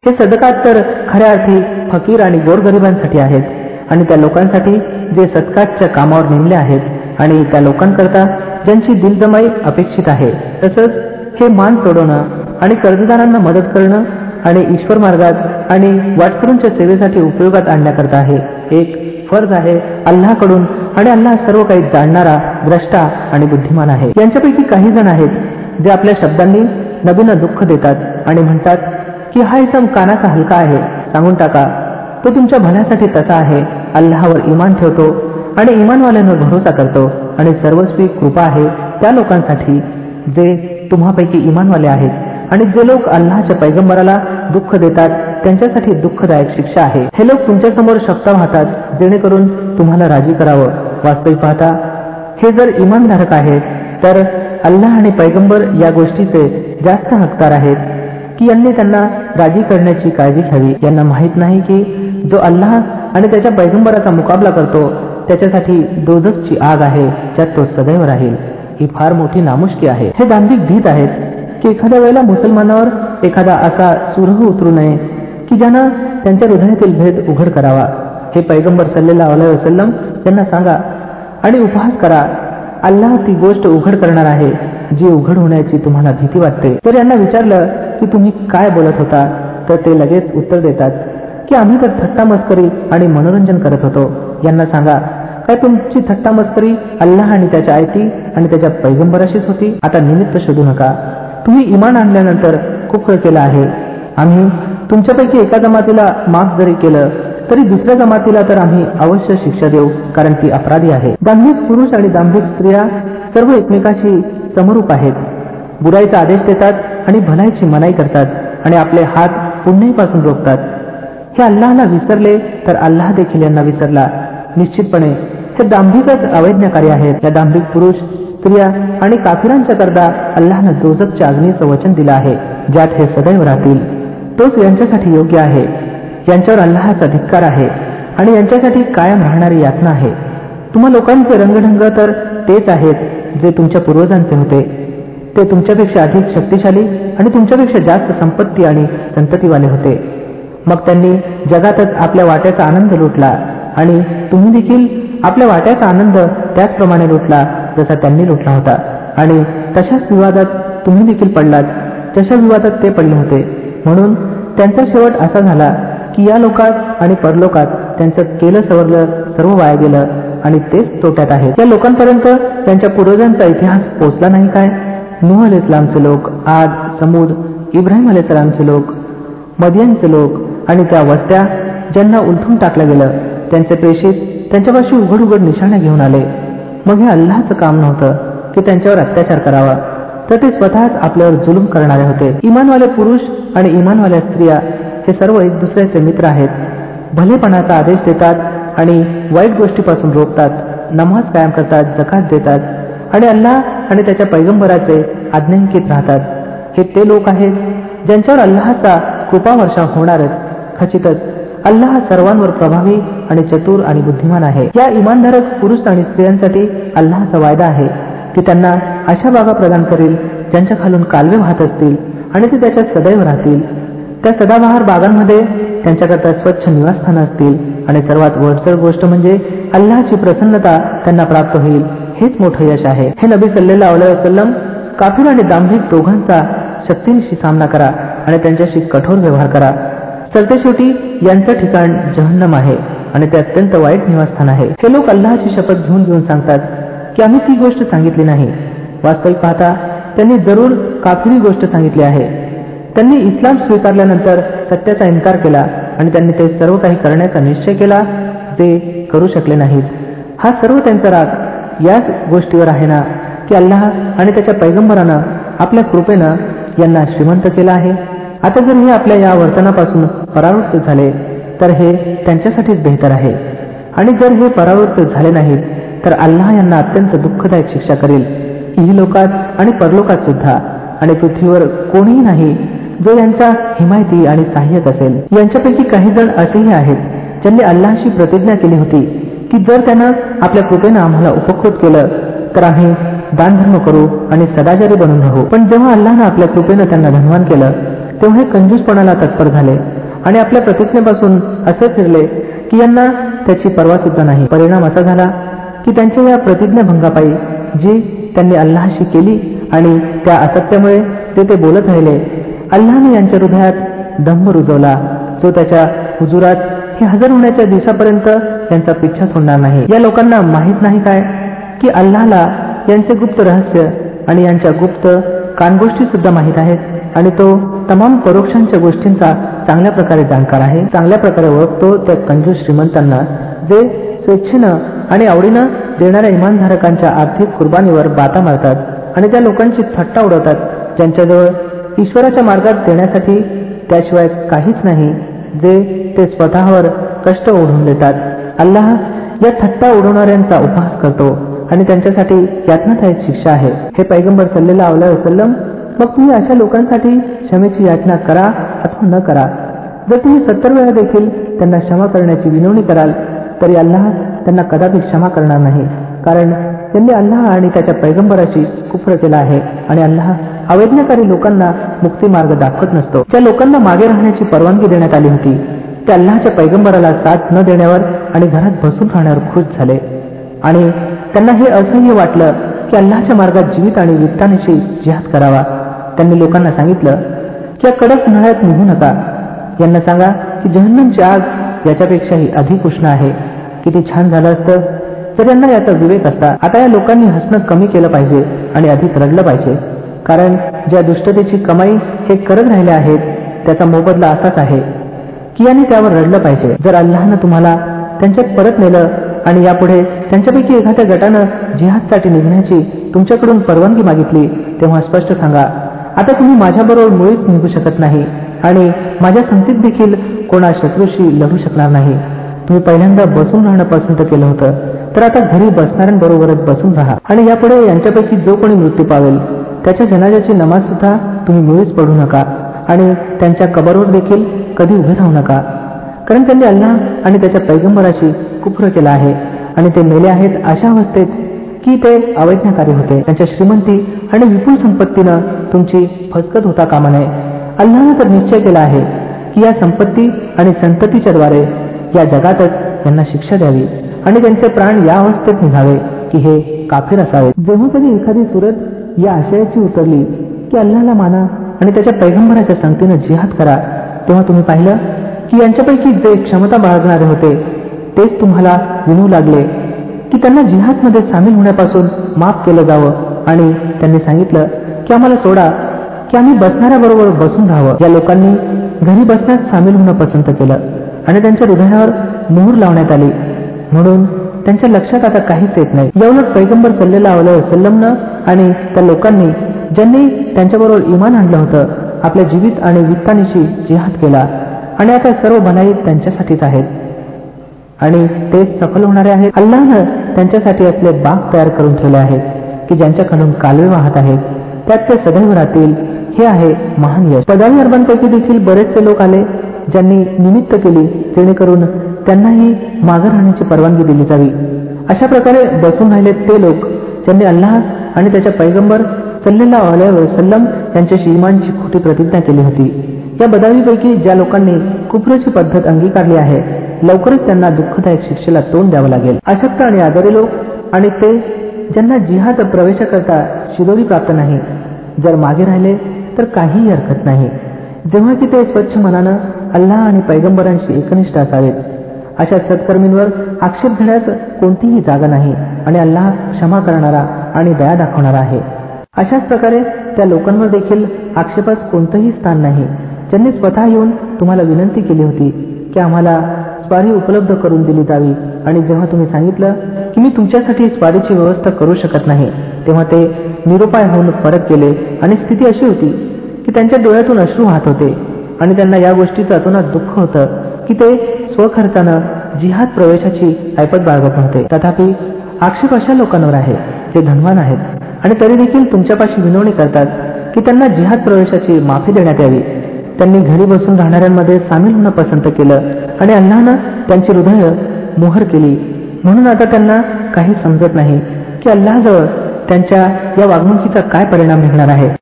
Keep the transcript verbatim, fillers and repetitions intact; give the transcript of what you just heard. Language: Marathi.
हे सदकात तर खऱ्या अर्थी फकीर आणि गोरगरिबांसाठी आहेत आणि त्या लोकांसाठी जे सदकातच्या कामावर नेमले आहेत आणि त्या लोकांकरता ज्यांची दिलजमाई अपेक्षित आहे. तसंच हे मान सोडवणं आणि कर्जदारांना मदत करणं आणि ईश्वर मार्गात आणि वाटसरूंच्या सेवेसाठी उपयोगात आणण्याकरता आहे. एक फर्ज आहे अल्लाहकडून आणि अल्लाह सर्व काही जाणणारा, द्रष्टा आणि बुद्धिमान आहे. यांच्यापैकी काही जण आहेत जे आपल्या शब्दांनी नबींना दुःख देतात आणि म्हणतात की हा इसम कानाचा हलका आहे, सांगून टाका तो तुमच्या भल्यासाठी तसा आहे. अल्लाहवर इमान ठेवतो आणि इमानवाल्यांवर भरोसा करतो आणि सर्वस्वी कृपा आहे त्या लोकांसाठी जे तुम्हापैकी इमानवाले आहेत आणि जे लोक अल्लाहच्या पैगंबराला दुःख देतात त्यांच्यासाठी दुःखदायक शिक्षा आहे. हे लोक तुमच्यासमोर शपथा वाहतात जेणेकरून तुम्हाला राजी करावं. वास्तविक पाहता हे जर इमानधारक आहेत तर अल्लाह आणि पैगंबर या गोष्टीचे जास्त हकदार आहेत की यांनी त्यांना राजी करण्याची काळजी घ्यावी. यांना माहीत नाही की जो अल्लाह आणि त्याच्या पैगंबराचा मुकाबला करतो त्याच्यासाठी दोझखची आग आहे ज्यात तो सदैव राहील. ही फार मोठी नामुष्की आहे. हे दांभिक भीत आहेत की एखाद्या वेळेला मुसलमानावर एखादा असा सुरह उतरू नये की ज्यानं त्यांच्या हृदयातील भेद उघड करावा. हे पैगंबर सल्लल्लाहु अलैहि वसल्लम यांना सांगा आणि उपहास करा, अल्लाह ती गोष्ट उघड करणार आहे जी उघड होण्याची तुम्हाला भीती वाटते. तर यांना विचारलं की तुम्ही काय बोलत होता तर ते लगेच उत्तर देतात की आम्ही तर थट्टा मस्करी आणि मनोरंजन करत होतो. यांना सांगा काय तुमची थट्टा मस्करी अल्लाह आणि त्याच्या आयती आणि त्याच्या पैगंबराशीच होती? आता निमित्त शोधू नका. तुम्ही इमान आणल्यानंतर कुफ्र केला आहे. आम्ही तुमच्यापैकी एका जमातीला माफ जरी केलं तरी दुसऱ्या जमातीला तर आम्ही अवश्य शिक्षा देऊ कारण ती अपराधी आहे. दांभिक पुरुष आणि दांभिक स्त्रिया सर्व एकमेकाशी समरूप आहेत. बुराईचा आदेश देतात आणि भलाईची मनाई करतात आणि आपले हात पुण्याईपासून रोखतात. हे अल्लाहला विसरले तर अल्लाह देखील यांना विसरला. निश्चितपणे हे दांभिकच अवैज्ञाकारी आहेत. या दांभिक पुरुष, स्त्रिया आणि काफिरांच्या करता अल्लाहनं दोझखच्या अग्नीचं वचन दिलं आहे ज्यात हे सदैव राहतील. तोच यांच्यासाठी योग्य आहे. यांच्यावर अल्लाहचा धिक्कार आहे आणि यांच्यासाठी कायम राहणारी यातना आहे. तुम्हा लोकांचे रंगढंग तर तेच आहेत जे तुमच्या पूर्वजांचे होते. ते तुमच्यापेक्षा अधिक शक्तिशाली आणि तुमच्यापेक्षा जास्त संपत्ती आणि संततीवाले होते. मग त्यांनी जगातच आपल्या वाट्याचा आनंद लुटला आणि तुम्ही देखील आपल्या वाट्याचा आनंद त्याचप्रमाणे लुटला जसा त्यांनी लुटला होता आणि तशाच विवादात तुम्ही देखील पडलात जशा विवादात ते पडले होते. म्हणून त्यांचा शेवट असा झाला की या लोकात आणि परलोकात त्यांचं केलं सवरलं सर्व वाया गेलं आणि तेच तोट्यात आहेत. या लोकांपर्यंत त्यांच्या पूर्वजांचा इतिहास पोचला नाही काय? नूह अलैहिस्सलामचे लोक, आद, समूद, इब्राहिम अलैहिस्सलामचे लोक, मदियनचे लोक आणि त्या वस्त्या ज्यांना उलथून टाकलं गेलं त्यांचे प्रेषित त्यांच्यापाशी उघड उघड निशाण्या घेऊन आले. मग हे अल्लाहचं काम नव्हतं की त्यांच्यावर अत्याचार करावा तर ते स्वतःच आपल्यावर जुलूम करणारे होते. इमानवाले पुरुष आणि इमानवाल्या स्त्रिया हे सर्व एक दुसऱ्याचे मित्र आहेत. भलेपणाचा आदेश देतात आणि वाईट गोष्टीपासून रोखतात, नमाज कायम करतात, जकात देतात आणि अल्लाह आणि त्याच्या पैगंबराचे आज्ञांकित राहतात. हे ते लोक आहेत ज्यांच्यावर अल्लाहचा कृपावर्षाव होणारच. खचितच अल्लाह सर्वांवर प्रभावी आणि चतुर आणि बुद्धिमान आहे. या इमानधारक पुरुष आणि स्त्रियांसाठी अल्लाहचा वायदा आहे की त्यांना अशा बागा प्रदान करेल ज्यांच्या खालून कालवे वाहत असतील आणि ते त्याच्यात सदैव राहतील. त्या सदाबहार बागांमध्ये त्यांच्याकरता स्वच्छ निवासस्थानं असतील आणि सर्वात वरचढ गोष्ट म्हणजे अल्लाहची प्रसन्नता त्यांना प्राप्त होईल. हेच मोठं यश आहे. हे नबी सल्लल्लाहु अलैहि वसल्लम काफिर आणि दांभिक दोघांचा शक्तीनिशी सामना करा आणि त्यांच्याशी कठोर व्यवहार करा. सरतेशेवटी यांचं ठिकाण जहन्नम आहे आणि ते अत्यंत वाईट निवासस्थान आहे. हे लोक अल्लाहची शपथ घेऊन घेऊन सांगतात की आम्ही ती गोष्ट सांगितली नाही. वास्तविक पाहता त्यांनी जरूर काफिरी गोष्ट सांगितली आहे. त्यांनी इस्लाम स्वीकारल्यानंतर सत्याचा इन्कार केला आणि त्यांनी ते सर्व काही करण्याचा निश्चय केला जे करू शकले नाहीत. हा सर्व त्यांचा राग याच गोष्टीवर आहे ना की अल्लाह आणि त्याच्या पैगंबरानं आपल्या कृपेनं यांना श्रीमंत केला आहे. आता जर हे आपल्या या वर्तनापासून परावृत्त झाले तर हे त्यांच्यासाठीच बेहतर आहे आणि जर हे परावृत्त झाले नाहीत तर अल्लाह यांना अत्यंत दुःखदायक शिक्षा करेल, इहलोकात आणि परलोकात सुद्धा. आणि पृथ्वीवर कोणीही नाही जो यांचा हिमायती आणि सहाय्यक असेल. यांच्यापैकी काही जण असेही आहेत ज्यांनी अल्लाहशी प्रतिज्ञा केली होती की जर त्यानं आपल्या कृपेनं आम्हाला उपकृत केलं तर आम्ही दानधर्म करू आणि सदाचारी बनून राहू. पण जेव्हा अल्लाहनं आपल्या कृपेनं त्यांना धनवान केलं तेव्हा हे कंजूसपणाला तत्पर झाले आणि आपल्या प्रतिज्ञेपासून असे फिरले की यांना त्याची पर्वा सुद्धा नाही. परिणाम असा झाला की त्यांच्या या प्रतिज्ञाभंगापायी जी त्यांनी अल्लाहशी केली आणि त्या असत्यामुळे ते ते बोलत राहिले, अल्लाहने यांच्या हृदयात दंभ रुजवला जो त्याच्या हुजुरात हे हजर होण्याच्या दिवसापर्यंत यांचा पिच्छा सोडणार नाही. या लोकांना माहीत नाही काय की अल्लाहला यांचे गुप्त रहस्य आणि यांच्या गुप्त कानगोष्टी सुद्धा माहीत आहेत आणि तो तमाम परोक्षांच्या गोष्टींचा चांगल्या प्रकारे जाणकार आहे. चांगल्या प्रकारे ओळखतो त्या कंजूस श्रीमंतांना जे स्वेच्छेनं आणि आवडीनं देणाऱ्या इमानधारकांच्या आर्थिक कुर्बानीवर बाता मारतात आणि त्या लोकांची थट्टा उडवतात ज्यांच्याजवळ ईश्वराच्या मार्गात देण्यासाठी त्याशिवाय काहीच नाही जे ते स्वतःवर कष्ट ओढून देतात. अल्लाह या थट्टा उडवणाऱ्यांचा उपहास करतो आणि त्यांच्यासाठी यातनादायक शिक्षा आहे. हे पैगंबर सल्लल्लाहु अलैहि वसल्लम, मग तुम्ही अशा लोकांसाठी क्षमेची याचना करा अथवा न करा. जर तुम्ही सत्तर वेळा देखील त्यांना क्षमा करण्याची विनवणी कराल तरी अल्लाह त्यांना कदापि क्षमा करणार नाही, कारण त्यांनी अल्लाह आणि त्याच्या पैगंबराशी कुफ्र केला आहे आणि अल्लाह अवैज्ञाकारी लोकांना मुक्ती मार्ग दाखवत नसतो. ज्या लोकांना मागे राहण्याची परवानगी देण्यात आली होती ते अल्लाहच्या पैगंबराला साथ न देण्यावर आणि घरात बसून राहण्यावर खुश झाले आणि त्यांना हे असह्य वाटलं की अल्लाहच्या मार्गात जीवित आणि वित्तानिशी जिहाद करावा. त्यांनी लोकांना सांगितलं की या कडक उन्हाळ्यात निघू नका. यांना सांगा की जहन्नमची आग याच्यापेक्षाही अधिक उष्ण आहे. किती छान झालं असतं तर यांना याचा विवेक असता. आता या लोकांनी हसणं कमी केलं पाहिजे आणि अधिक रडलं पाहिजे, कारण ज्या दुष्टतेची कमाई हे करत राहिले आहेत त्याचा मोबदला असाच आहे की यांनी त्यावर रडलं पाहिजे. जर अल्लाहनं तुम्हाला त्यांच्यात परत नेलं आणि यापुढे त्यांच्यापैकी एखाद्या गटानं जिहादसाठी निघण्याची तुमच्याकडून परवानगी मागितली तेव्हा स्पष्ट सांगा, आता तुम्ही माझ्याबरोबर मुळीच निघू शकत नाही आणि माझ्या संगतीत देखील कोणा शत्रूशी लढू शकणार नाही. तुम्ही पहिल्यांदा बसून राहणं पसंत केलं होतं तर आता घरी बसणाऱ्यांबरोबरच बसून राहा आणि यापुढे यांच्यापैकी जो कोणी मृत्यू पावेल त्याच्या जनाजाची नमाज सुद्धा तुम्ही मुळीच पढू नका आणि त्यांच्या कबरवर देखील कधी उभे राहू नका, कारण त्यांनी अल्लाह आणि त्याच्या पैगंबराशी कुफ्र केला आहे आणि ते मेले आहेत अशा अवस्थेत की ते अवैज्ञाकारी होते. त्यांच्या श्रीमंती आणि विपुल संपत्तीनं तुमची फसगत होता कामा नये. अल्लाहनं तर निश्चय केला आहे की या संपत्ती आणि संततीच्या द्वारे या जगातच यांना शिक्षा द्यावी आणि त्यांचे प्राण या अवस्थेत निघावे की हे काफिर असावे. जेव्हा कधी एखादी सूरत या आशयाची उतरली की अल्लाहला माना आणि त्याच्या पैगंबराच्या संगतीनं जिहाद करा, तेव्हा तुम्ही पाहिलं की यांच्यापैकी जे क्षमता बाळगणारे होते तेच तुम्हाला विनू लागले की त्यांना जिहादमध्ये सामील होण्यापासून माफ केलं जावं आणि त्यांनी सांगितलं की आम्हाला सोडा की आम्ही बसणाऱ्याबरोबर बसून राहावं. या लोकांनी घरी बसण्यात सामील होणं पसंत केलं आणि त्यांच्या हृदयावर मोहर लावण्यात आली म्हणून त्यांच्या लक्षात आता काहीच येत नाही. याउलट पैगंबर सल्लल्लाहु अलैहि वसल्लमनं आणि त्या लोकांनी ज्यांनी त्यांच्याबरोबर इमान आणलं होतं आपल्या जीवित आणि वित्तानिशी जिहाद केला आणि आता सर्व भलाई त्यांच्यासाठीच आहेत आणि तेच सफल होणारे आहेत. अल्लाहनं त्यांच्यासाठी असले बाग तयार करून ठेवले आहेत की ज्यांच्याकडून कालवे वाहत आहेत, त्यात ते सदैव राहतील. हे आहे महान यश. पदावी अरबांपैकी देखील बरेचसे लोक आले ज्यांनी निमित्त केली जेणेकरून त्यांनाही मागे राहण्याची परवानगी दिली जावी. अशा प्रकारे बसून राहिले ते लोक ज्यांनी अल्लाह आणि त्याच्या पैगंबर सल्लल्लाहु अलैहि वसल्लम यांच्याशी इमानची खोटी प्रतिज्ञा केली होती. या बदावीपैकी ज्या लोकांनी कुफ्रची पद्धत अंगीकारली आहे लवकरच त्यांना दुःखदायक शिक्षेला तोंड द्यावं लागेल. अशक्त आणि आजारी लोक आणि ते ज्यांना जिहाद प्रवेशाकरता शिदोरी प्राप्त नाही, जर मागे राहिले तर काहीही हरकत नाही, जेव्हा की ते स्वच्छ मनानं अल्लाह आणि पैगंबरांशी एकनिष्ठ असावेत. अशा सत्कर्मींवर आक्षेप घेण्यास कोणतीही जागा नाही आणि अल्लाह क्षमा करणारा आणि दया दाखवणारा आहे. अशाच प्रकारे त्या लोकांवर देखील आक्षेपास कोणतंही स्थान नाही ज्यांनी स्वतः येऊन तुम्हाला विनंती केली होती की आम्हाला स्वारी उपलब्ध करून दिली जावी आणि जेव्हा तुम्ही सांगितलं की मी तुमच्यासाठी स्वारीची व्यवस्था करू शकत नाही तेव्हा ते निरुपाय होऊन परत गेले आणि स्थिती अशी होती की त्यांच्या डोळ्यातून अश्रू वाहत होते आणि त्यांना या गोष्टीचं अतोनात दुःख होतं की ते स्वखर्चानं जिहाद प्रवेशाची ऐपत बाळगत नव्हते. तथापि आक्षेप अशा लोकांवर आहे जे धनवान आहेत आणि तरी देखील तुमच्यापाशी विनवणी करतात की त्यांना जिहाद प्रवेशाची माफी देण्यात यावी. त्यांनी घरी बसून राहणाऱ्यांमध्ये सामील होणं पसंत केलं आणि अल्लाहनं त्यांची हृदय मोहर केली म्हणून आता त्यांना काही समजत नाही की अल्लाहजवळ त्यांच्या या वागणुकीचा काय परिणाम निघणार आहे.